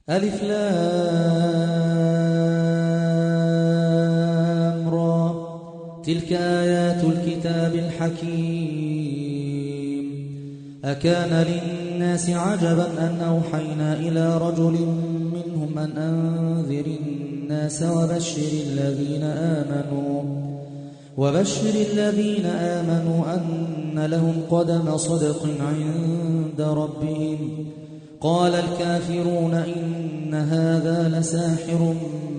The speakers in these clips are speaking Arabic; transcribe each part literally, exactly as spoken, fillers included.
ألف لام را. تلك آيات الكتاب الحكيم. أكان للناس عجبا أن أوحينا إلى رجل منهم أن أنذر الناس وبشر الذين آمنوا وبشر الذين آمنوا أن لهم قدم صدق عند ربهم. قال الكافرون إن هذا لساحر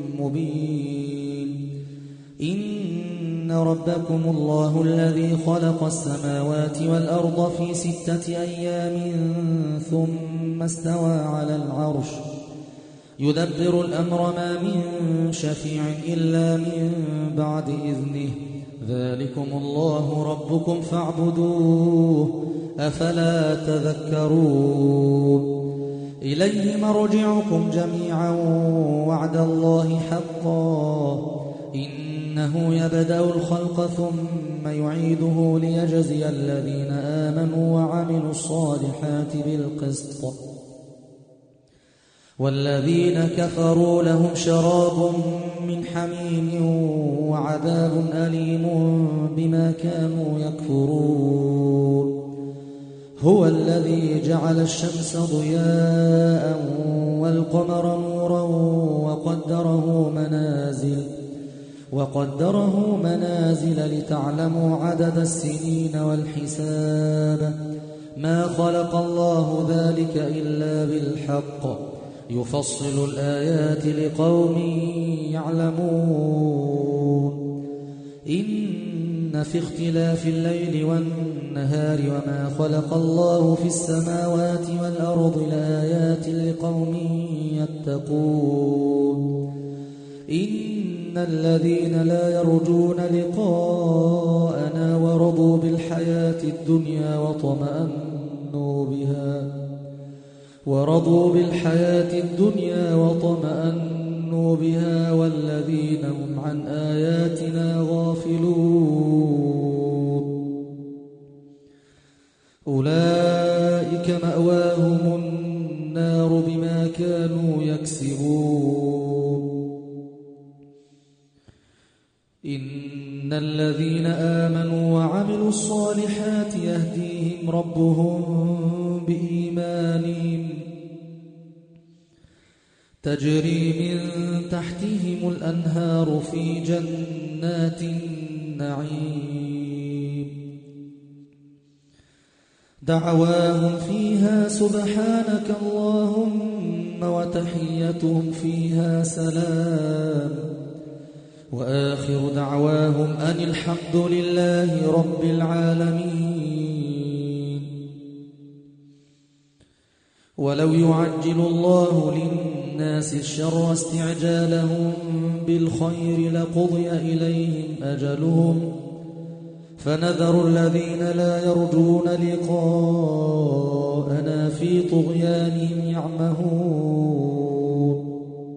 مبين. إن ربكم الله الذي خلق السماوات والأرض في ستة أيام ثم استوى على العرش يدبر الأمر ما من شفيع إلا من بعد إذنه. ذلكم الله ربكم فاعبدوه أفلا تذكرون. إليه مرجعكم جميعا وعد الله حقا إنه يبدأ الخلق ثم يعيده ليجزي الذين آمنوا وعملوا الصالحات بالقسط والذين كفروا لهم شراب من حميم وعذاب أليم بما كانوا يكفرون. هو الذي جعل الشمس ضياء والقمر نورا وقدره منازل وقدره منازل لتعلموا عدد السنين والحساب. ما خلق الله ذلك إلا بالحق يفصل الآيات لقوم يعلمون. إن في اختلاف الليل والنهار وما خلق الله في السماوات والأرض لآيات لقوم يتقون. إن الذين لا يرجون لقاءنا ورضوا بالحياة الدنيا وطمأنوا بها ورضوا بالحياة الدنيا وطمأنوا بها والذين هم عن آياتنا غافلون أولئك مأواهم النار بما كانوا يكسبون. إن الذين آمنوا وعملوا الصالحات يهديهم ربهم بإيمانهم تجري من تحتهم الأنهار في جنات النعيم دعواهم فيها سبحانك اللهم وتحيتهم فيها سلام وآخر دعواهم أن الحمد لله رب العالمين. ولو يعجل الله للناس الشر استعجالهم بالخير لقضي إليهم أجلهم فنذر الذين لا يرجون لقاءنا في طغيانهم يعمهون.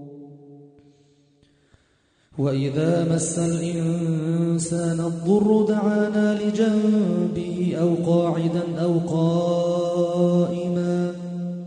وإذا مس الإنسان الضر دعانا لجنبه أو قاعدا أو قائما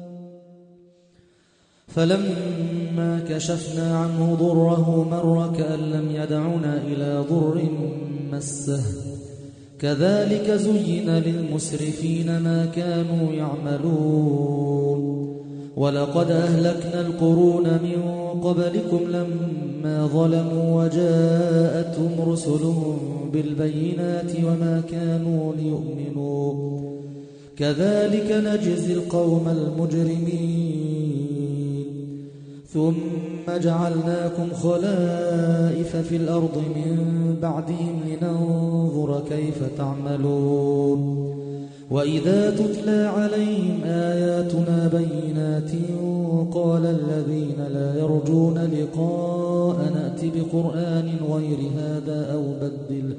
فلما كشفنا عنه ضره مر كأن لم يدعنا إلى ضر مسه كذلك زين للمسرفين ما كانوا يعملون. ولقد أهلكنا القرون من قبلكم لما ظلموا وجاءتهم رسلهم بالبينات وما كانوا ليؤمنوا كذلك نجزي القوم المجرمين. ثم جعلناكم خلائف في الأرض من بعدهم لننظر كيف تعملون. وإذا تتلى عليهم آياتنا بينات قال الذين لا يرجون لقاء نأت بقرآن غير هذا أو بدله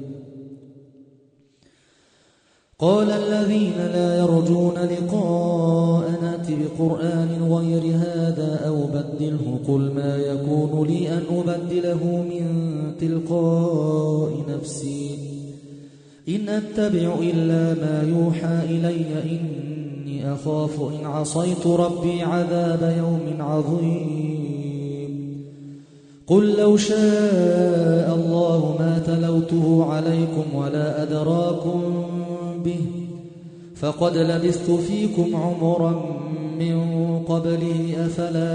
قال الذين لا يرجون لقاء نأت بقرآن غير هذا أو بدله قل ما يكون لي أن أبدله من تلقاء نفسي إن أتبع إلا ما يوحى إلي إني إني أخاف إن عصيت ربي عذاب يوم عظيم قل لو شاء الله ما تلوته عليكم ولا أدراكم به فقد لبثت فيكم عمرا من قبله أفلا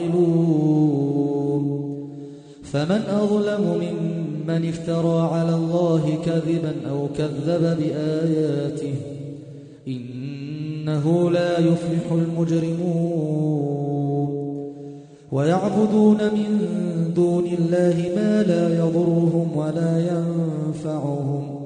تعقلون فمن أظلم ممن افترى على الله كذبا أو كذب بآياته إنه لا يفلح المجرمون ويعبدون من دون الله ما لا يضرهم ولا ينفعهم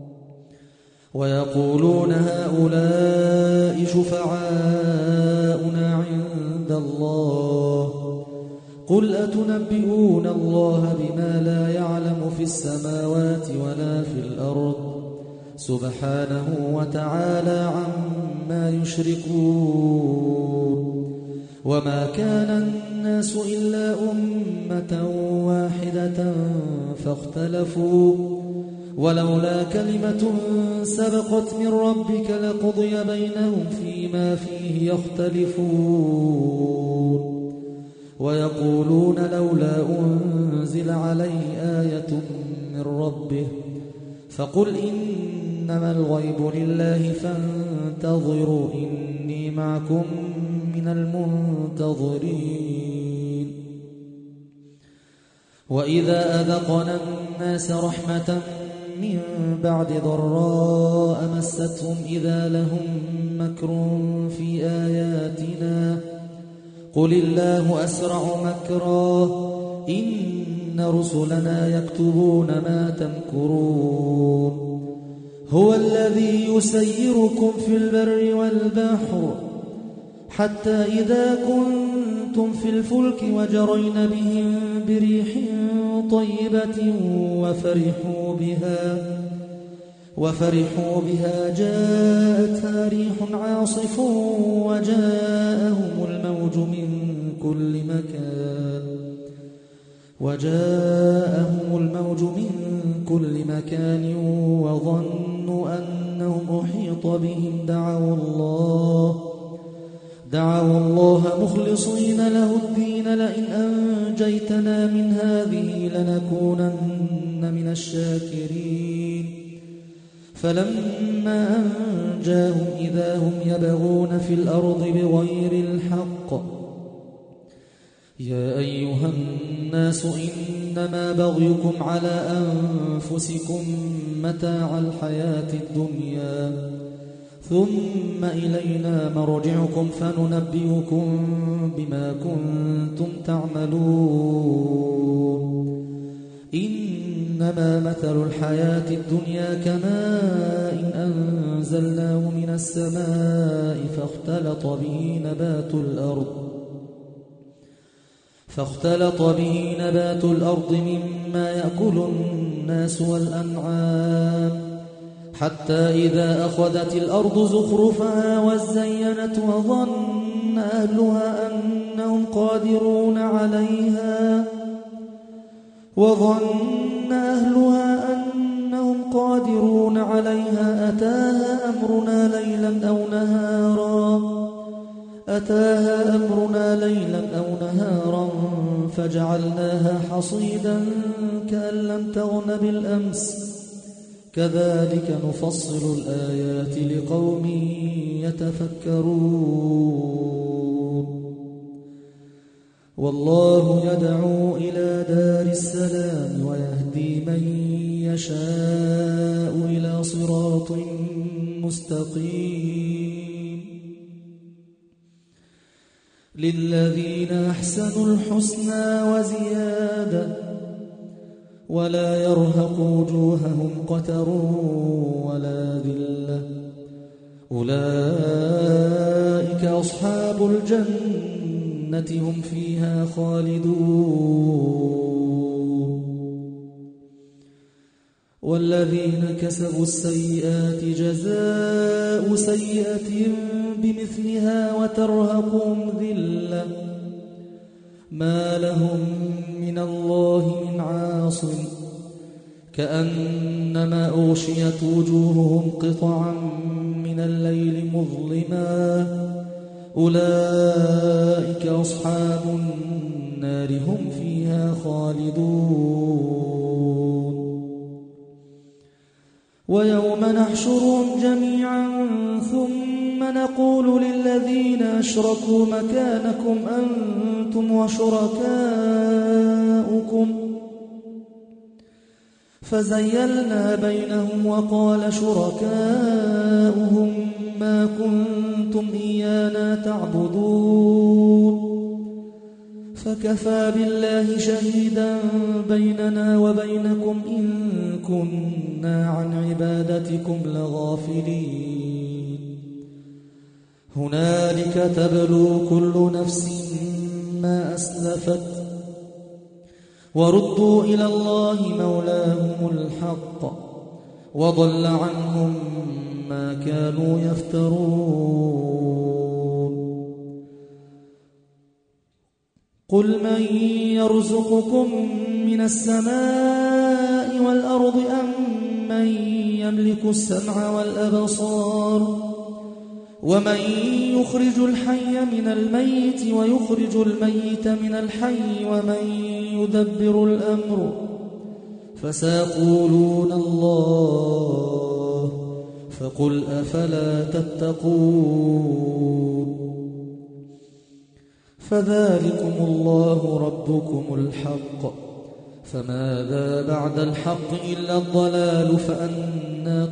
ويقولون هؤلاء شفعاؤنا عند الله قل أتنبئون الله بما لا يعلم في السماوات ولا في الأرض سبحانه وتعالى عما يشركون وما كان الناس إلا أمة واحدة فاختلفوا ولولا كلمة سبقت من ربك لقضي بينهم فيما فيه يختلفون ويقولون لولا أنزل عليه آية من ربه فقل إنما الغيب لله فانتظروا إني معكم من المنتظرين وإذا أذقنا الناس رحمة من بعد ضراء مستهم إذا لهم مكر في آياتنا قل الله أسرع مكرا إن رسلنا يكتبون ما تمكرون هو الذي يسيركم في البر والبحر حتى إذا كنتم في الفلك وجرين بهم بريح طيبة وفرحوا بها وفرحوا بها جاءتها ريح عاصف وجاءهم الموج من كل مكان وجاءهم الموج من كل مكان وظنوا أنهم أحيط بهم دعوا الله دعوا الله مخلصين له الدين لئن أنجيتنا من هذه لنكونن من الشاكرين فلما أنجاهم إذا هم يبغون في الأرض بغير الحق يا أيها الناس إنما بغيكم على أنفسكم متاع الحياة الدنيا ثم إلينا مرجعكم فننبئكم بما كنتم تعملون إنما مثل الحياة الدنيا كماء أنزلناه من السماء فاختلط به نبات الأرض فاختلط به نبات الأرض مما يأكل الناس والأنعام حتى إذا أخذت الأرض زخرفها وزينت وظن أهلها أنهم قادرون عليها وظن أهلها أنهم قادرون عليها أتاها أمرنا ليلا أو نهارا أتاها أمرنا ليلا أو نهارا فجعلناها حصيدا كأن لم تغن بالأمس كذلك نفصل الآيات لقوم يتفكرون والله يدعو إلى دار السلام ويهدي من يشاء إلى صراط مستقيم للذين أحسنوا الحسنى وزيادة ولا يرهق وجوههم قتر ولا ذلة أولئك أصحاب الجنة هم فيها خالدون والذين كسبوا السيئات جزاء سيئة بمثلها وترهقهم ذلة ما لهم من الله من عاصم كأنما أغشيت وجوههم قطعا من الليل مظلما أولئك أصحاب النار هم فيها خالدون ويوم نحشرهم جميعا ثم نقول للذين أشركوا مكانكم أنتم وشركاؤكم فزيلنا بينهم وقال شركاؤهم ما كنتم إيانا تعبدون فكفى بالله شهيدا بيننا وبينكم إن كنا عن عبادتكم لغافلين هنالك تبلو كل نفس ما أسلفت وردوا إلى الله مولاهم الحق وضل عنهم ما كانوا يفترون قل من يرزقكم من السماء والأرض أم من يملك السمع والأبصار ومن يخرج الحي من الميت ويخرج الميت من الحي ومن يدبر الأمر فسيقولون الله فقل أفلا تتقون فذلكم الله ربكم الحق فماذا بعد الحق إلا الضلال فأنى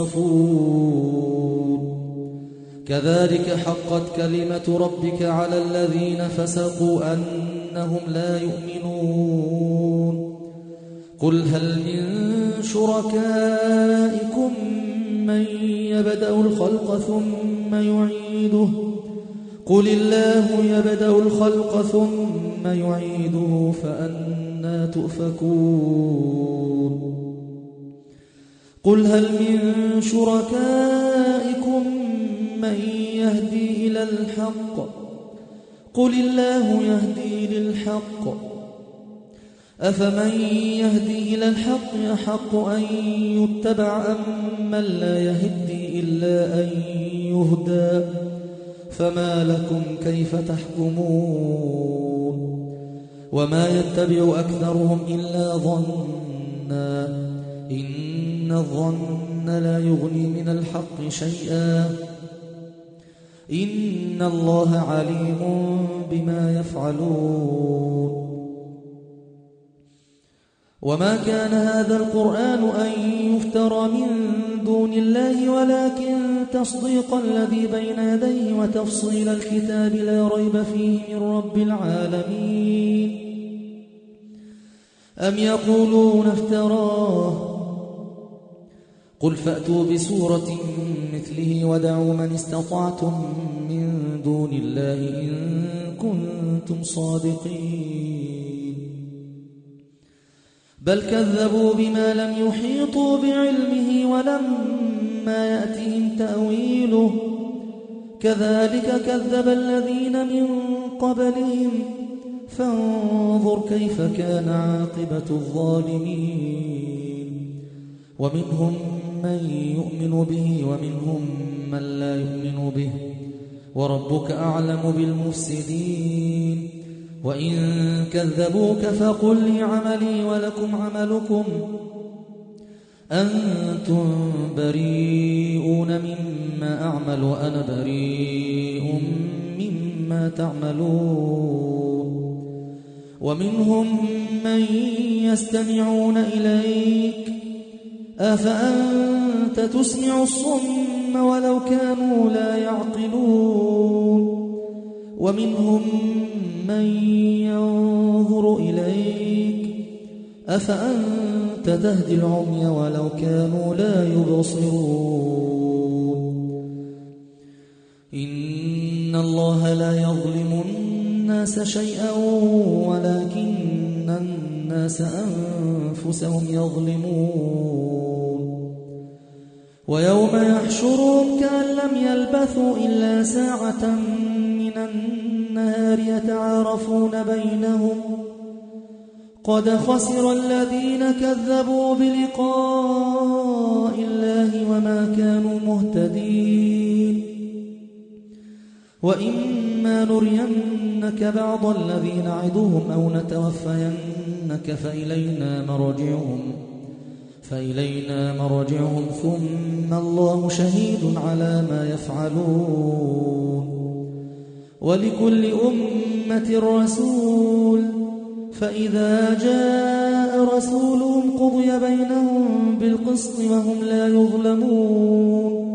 تصرفون كذلك حقت كلمة ربك على الذين فسقوا أنهم لا يؤمنون قل هل من شركائكم من يبدأ الخلق ثم يعيده قل الله يبدأ الخلق ثم يعيده فأنى تؤفكون قل هل من شركائكم من يهدي إلى الحق قل الله يهدي للحق أفمن يهدي إلى الحق يحق أن يتبع أم من لا يهدي إلا أن يهدى فما لكم كيف تحكمون وما يتبع أكثرهم إلا ظنا إن الظن لا يغني من الحق شيئا إن الله عليم بما يفعلون وما كان هذا القرآن أن يفترى من دون الله ولكن تصديق الذي بين يديه وتفصيل الكتاب لا ريب فيه من رب العالمين أم يقولون افتراه قل فأتوا بسورة مثله ودعوا من استطعتم من دون الله إن كنتم صادقين بل كذبوا بما لم يحيطوا بعلمه ولما يأتهم تأويله كذلك كذب الذين من قبلهم فانظر كيف كان عاقبة الظالمين ومنهم من يؤمن به ومنهم من لا يؤمن به وربك أعلم بالمفسدين وإن كذبوك فقل لي عملي ولكم عملكم أنتم بريئون مما أعمل وأنا بريء مما تعملون ومنهم من يستمعون إليك أفأنت تسمع الصم ولو كانوا لا يعقلون ومنهم من ينظر إليك أفأنت تهدي العمي ولو كانوا لا يبصرون إن الله لا يظلم الناس شيئا ولكن الناس أنفسهم يظلمون ويوم يحشرهم كأن لم يلبثوا إلا ساعة من النهار يتعارفون بينهم قد خسر الذين كذبوا بلقاء الله وما كانوا مهتدين وإما نرينك بعض الذي نعدهم أو نتوفينك فإلينا مرجعهم فإلينا مرجعهم ثم الله شهيد على ما يفعلون ولكل أمة رسول فإذا جاء رسولهم قضي بينهم بالقسط وهم لا يظلمون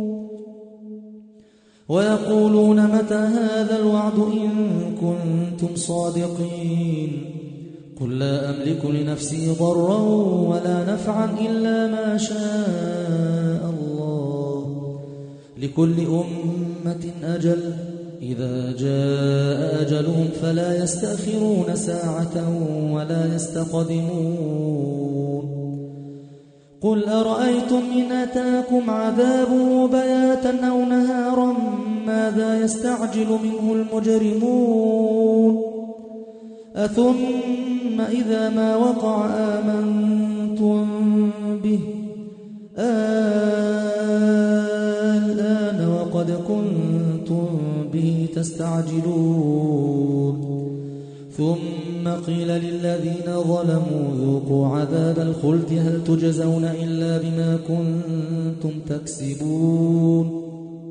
ويقولون متى هذا الوعد إن كنتم صادقين قل لا أملك لنفسي ضرا ولا نفعا إلا ما شاء الله لكل أمة أجل إذا جاء أجلهم فلا يستأخرون ساعة ولا يستقدمون قل أرأيتم إن أتاكم عذابه بياتا أو نهارا ماذا يستعجل منه المجرمون أثم إذا ما وقع آمنتم به الآن وقد كنتم به تستعجلون ثم قيل للذين ظلموا ذوقوا عذاب الخلد هل تجزون إلا بما كنتم تكسبون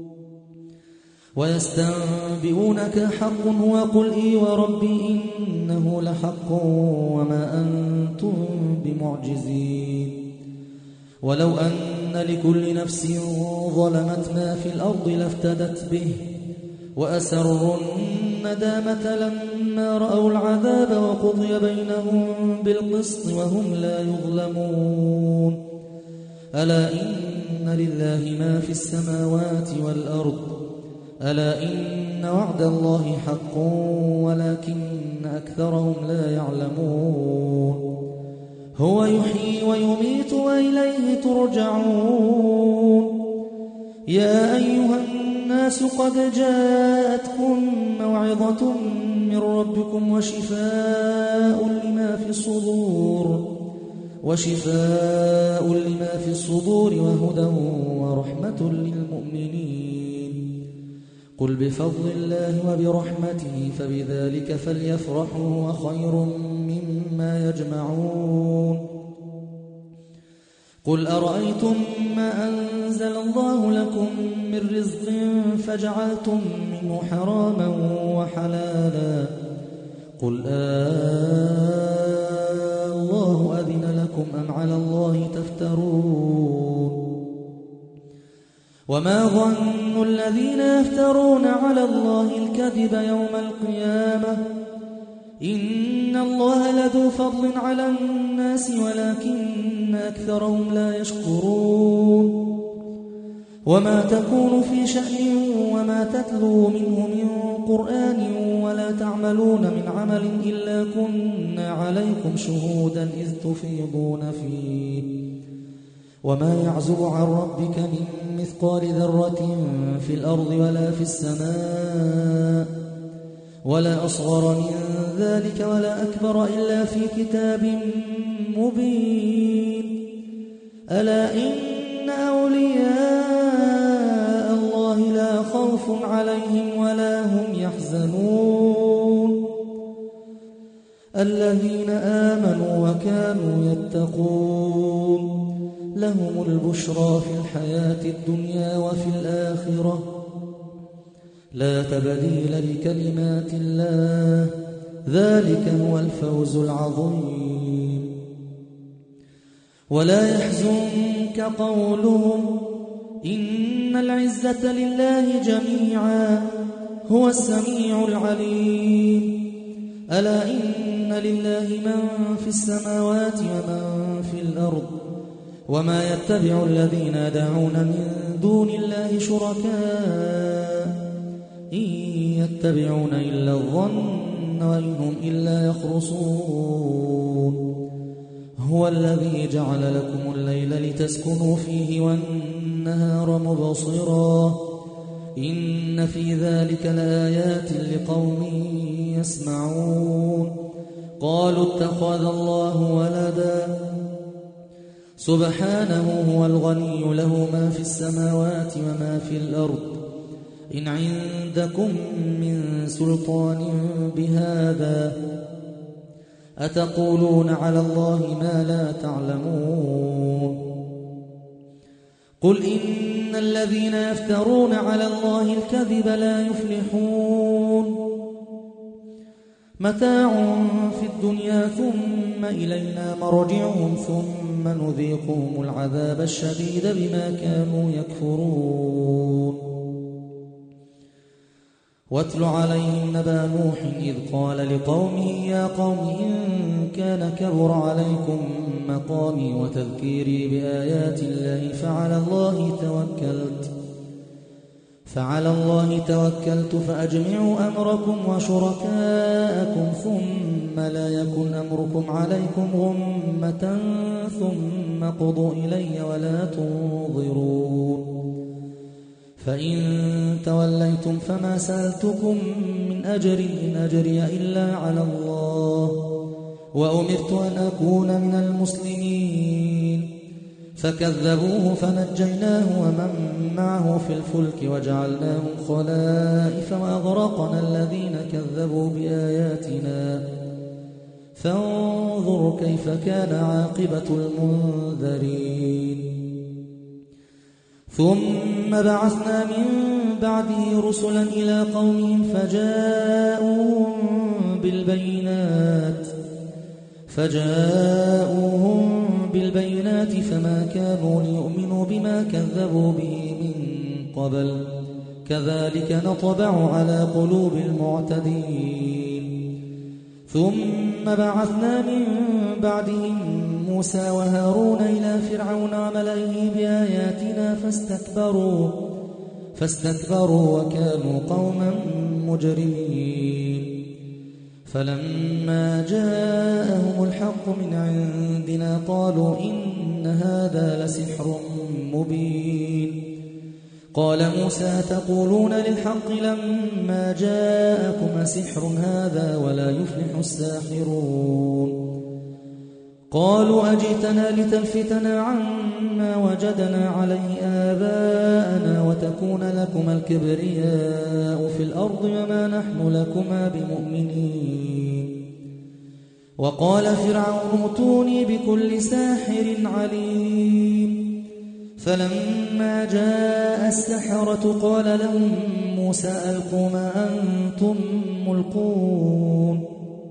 ويستنبئونك حق هو قل إي وربي إنه لحق وما أنتم بمعجزين ولو أن لكل نفس ظلمت ما في الأرض لافتدت به وأسروا الندامة لما رأوا العذاب وقضي بينهم بالقسط وهم لا يظلمون ألا إن لله ما في السماوات والأرض ألا إن وعد الله حق ولكن أكثرهم لا يعلمون هو يحيي ويميت وإليه ترجعون يا أيها الناس قد جاءتكم موعظة من ربكم وشفاء لما في الصدور وشفاء لما في الصدور وهدى ورحمة للمؤمنين قل بفضل الله وبرحمته فبذلك فليفرحوا هو خير مما يجمعون قل أرأيتم ما أنزل الله لكم من رزق فجعلتم منه حراما وحلالا قل آه الله أذن لكم أم على الله تفترون وما ظن الذين يفترون على الله الكذب يوم القيامة إن الله لذو فضل على الناس ولكن أكثرهم لا يشكرون وما تكون في شأن وما تتلو منه من قرآن ولا تعملون من عمل إلا كنا عليكم شهودا إذ تفيضون فيه وما يعزب عن ربك من مثقال ذرة في الأرض ولا في السماء ولا أصغر من ذلك ولا أكبر إلا في كتاب مبين ألا إن أولياء الله لا خوف عليهم ولا هم يحزنون الذين آمنوا وكانوا يتقون لهم البشرى في الحياة الدنيا وفي الآخرة لا تبديل لكلمات الله ذلك هو الفوز العظيم ولا يحزنك قولهم إن العزة لله جميعا هو السميع العليم ألا إن لله من في السماوات ومن في الأرض وما يتبع الذين يدعون من دون الله شركاء إن يتبعون إلا الظن وإن هم إلا يخرصون هو الذي جعل لكم الليل لتسكنوا فيه والنهار مبصرا إن في ذلك لآيات لقوم يسمعون قالوا اتخذ الله ولدا سبحانه هو الغني له ما في السماوات وما في الأرض إن عندكم من سلطان بهذا أتقولون على الله ما لا تعلمون قل إن الذين يفترون على الله الكذب لا يفلحون متاع في الدنيا ثم إلينا مرجعهم ثم نذيقهم العذاب الشديد بما كانوا يكفرون واتل عليهم نبأ نوح إذ قال لقومه يا قوم إن كان كبر عليكم مقامي وتذكيري بآيات الله فعلى الله توكلت فعلى الله توكلت فأجمعوا أمركم وشركاءكم ثم لا يكن أمركم عليكم غمة ثم قضوا إلي ولا تنظرون فإن توليتم فما سألتكم من أجر إن أجري إلا على الله وأمرت أن أكون من المسلمين فكذبوه فنجيناه ومن معه في الفلك وجعلناهم خلائف وأغرقنا الذين كذبوا بآياتنا فانظر كيف كان عاقبة المنذرين ثم بعثنا من بعده رسلا إلى قومهم فجاءوهم بالبينات فجاءوهم بالبينات فما كانوا ليؤمنوا بما كذبوا به من قبل كذلك نطبع على قلوب المعتدين ثم بعثنا من بعدهم موسى وهارون إلى فرعون وملئه بآياتنا فاستكبروا فاستكبروا وكانوا قوما مجرمين فلما جاءهم الحق من عندنا قالوا إن هذا لسحر مبين قال موسى تقولون للحق لما جاءكم سحر هذا ولا يفلح الساحرون قالوا أجئتنا لتلفتنا عما وجدنا عليه آباءنا وتكون لكما الكبرياء في الأرض وما نحن لكما بمؤمنين وقال فرعون ائتوني بكل ساحر عليم فلما جاء السحرة قال لهم موسى ألقوا ما أنتم ملقون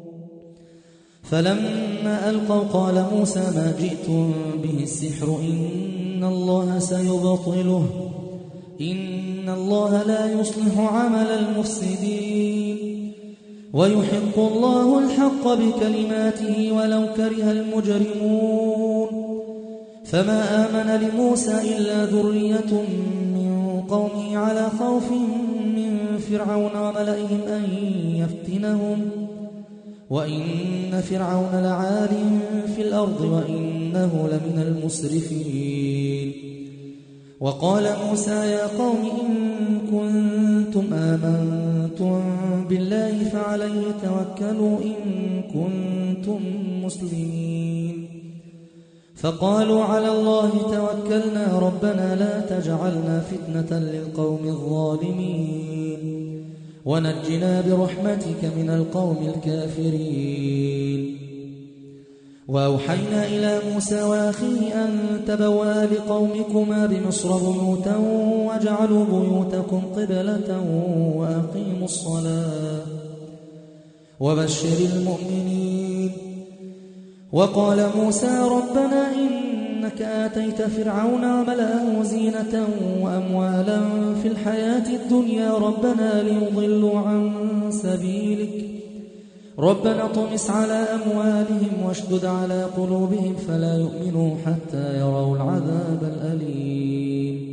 فلما ألقوا قال موسى ما جئتم به السحر إن الله سيبطله إن الله لا يصلح عمل المفسدين ويحق الله الحق بكلماته ولو كره المجرمون فما آمن لموسى إلا ذرية من قومه على خوف من فرعون وملئهم أن يفتنهم وإن فرعون لعال في الأرض وإنه لمن المسرفين وقال موسى يا قوم إن كنتم آمنتم بالله فعليه توكلوا إن كنتم مسلمين فقالوا على الله توكلنا ربنا لا تجعلنا فتنة للقوم الظالمين ونجنا برحمتك من القوم الكافرين وأوحينا إلى موسى وأخيه أن تبوأ لقومكما بمصر بيوتا واجعلوا بيوتكم قبلة وأقيموا الصلاة وبشر المؤمنين وقال موسى ربنا إنك آتيت فرعون وملأه زينة وأموالا في الحياة الدنيا ربنا ليضلوا عن سبيلك ربنا طمس على أموالهم واشدد على قلوبهم فلا يؤمنوا حتى يروا العذاب الأليم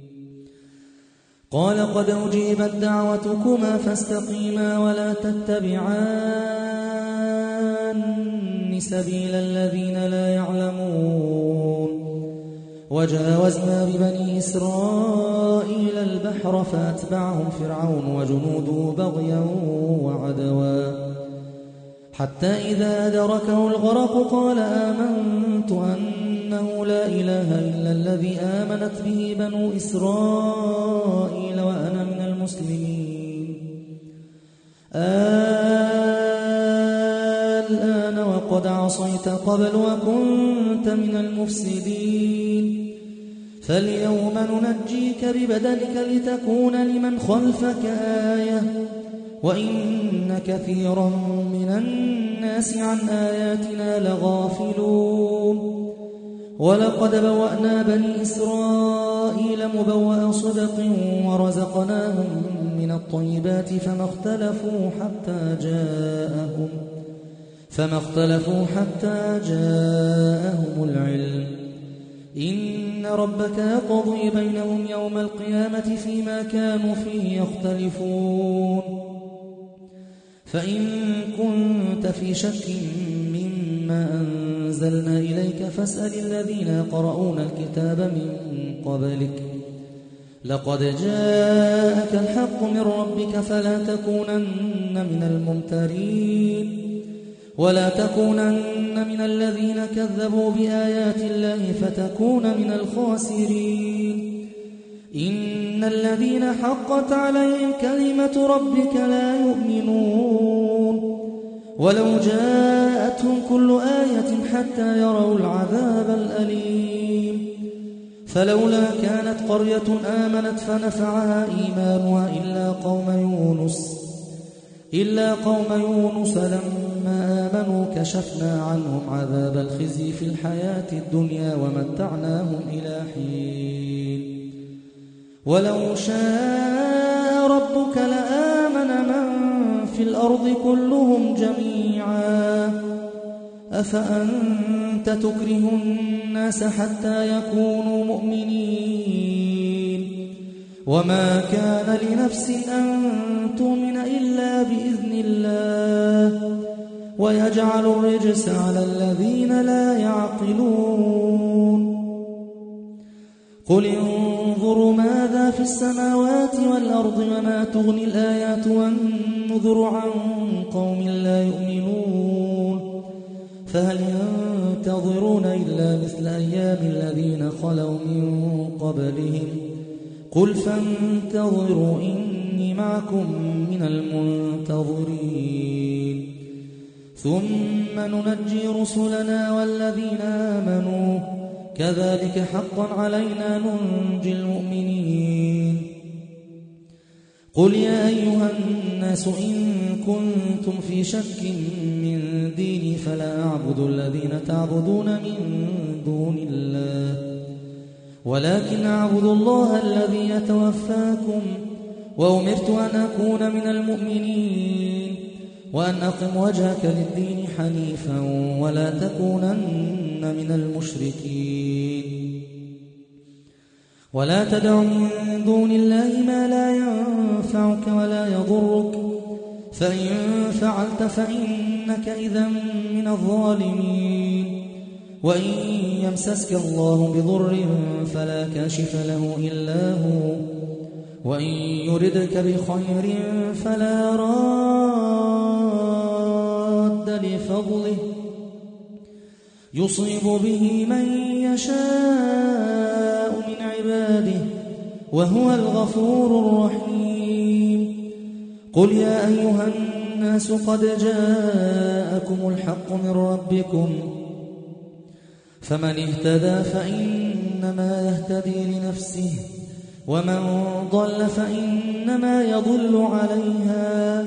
قال قد أجيبت دعوتكما فاستقيما ولا تتبعان سبيل الذين لا يعلمون وجاوزنا ببني إسرائيل البحر فأتبعهم فرعون وجنوده بغيا وعدوا حتى إذا أدركه الغرق قال آمنت أنه لا إله إلا الذي آمنت به بنو إسرائيل وأنا من المسلمين. الآن وقد عصيت قبل وكنت من المفسدين فاليوم ننجيك ببدنك لتكون لمن خلفك آية وإن كثيرا من الناس عن آياتنا لغافلون. ولقد بوأنا بني إسرائيل مبوأ صدق ورزقناهم من الطيبات فما اختلفوا حتى جاءهم فما اختلفوا حتى جاءهم العلم. إن ربك يقضي بينهم يوم القيامة فيما كانوا فيه يختلفون. فإن كنت في شك مما أنزلنا إليك فاسأل الذين يقرؤون الكتاب من قبلك لقد جاءك الحق من ربك فلا تكونن من الممترين ولا تكونن من الذين كذبوا بآيات الله فتكون من الخاسرين. إن الذين حقت عليهم كلمة ربك لا يؤمنون ولو جاءتهم كل آية حتى يروا العذاب الأليم. فلولا كانت قرية آمنت فنفعها إيمانها إلا قوم يونس إلا قوم يونس لما آمنوا كشفنا عنهم عذاب الخزي في الحياة الدنيا ومتعناهم إلى حين. ولو شاء ربك لآمن من في الأرض كلهم جميعا أفأنت تكره الناس حتى يكونوا مؤمنين وما كان لنفس أن تؤمن إلا بإذن الله ويجعل الرجس على الذين لا يعقلون. قل انظروا ماذا في السماوات والأرض وما تغني الآيات والنذر عن قوم لا يؤمنون فهل ينتظرون إلا مثل أيام الذين خلوا من قبلهم قل فانتظروا إني معكم من المنتظرين. ثم ننجي رسلنا والذين آمنوا كذلك حقا علينا ننجي المؤمنين. قل يا أيها الناس إن كنتم في شك من ديني فلا أعبد الذين تعبدون من دون الله ولكن أعبد الله الذي يتوفاكم وأمرت أن أكون من المؤمنين وأن أقم وجهك للدين حنيفا ولا تكونن من المشركين ولا تدع من دون الله ما لا ينفعك ولا يضرك فإن فعلت فإنك إذا من الظالمين. وإن يمسسك الله بضر فلا كاشف له إلا هو وإن يردك بخير فلا راد لفضله يصيب به من يشاء من عباده وهو الغفور الرحيم. قل يا أيها الناس قد جاءكم الحق من ربكم فمن اهتدى فإنما يهتدي لنفسه ومن ضل فإنما يضل عليها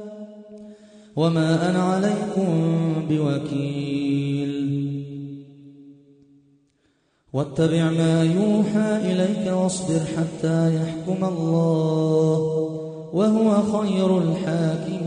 وما أنا عليكم بوكيل. واتبع ما يوحى إليك واصبر حتى يحكم الله وهو خير الحاكمين.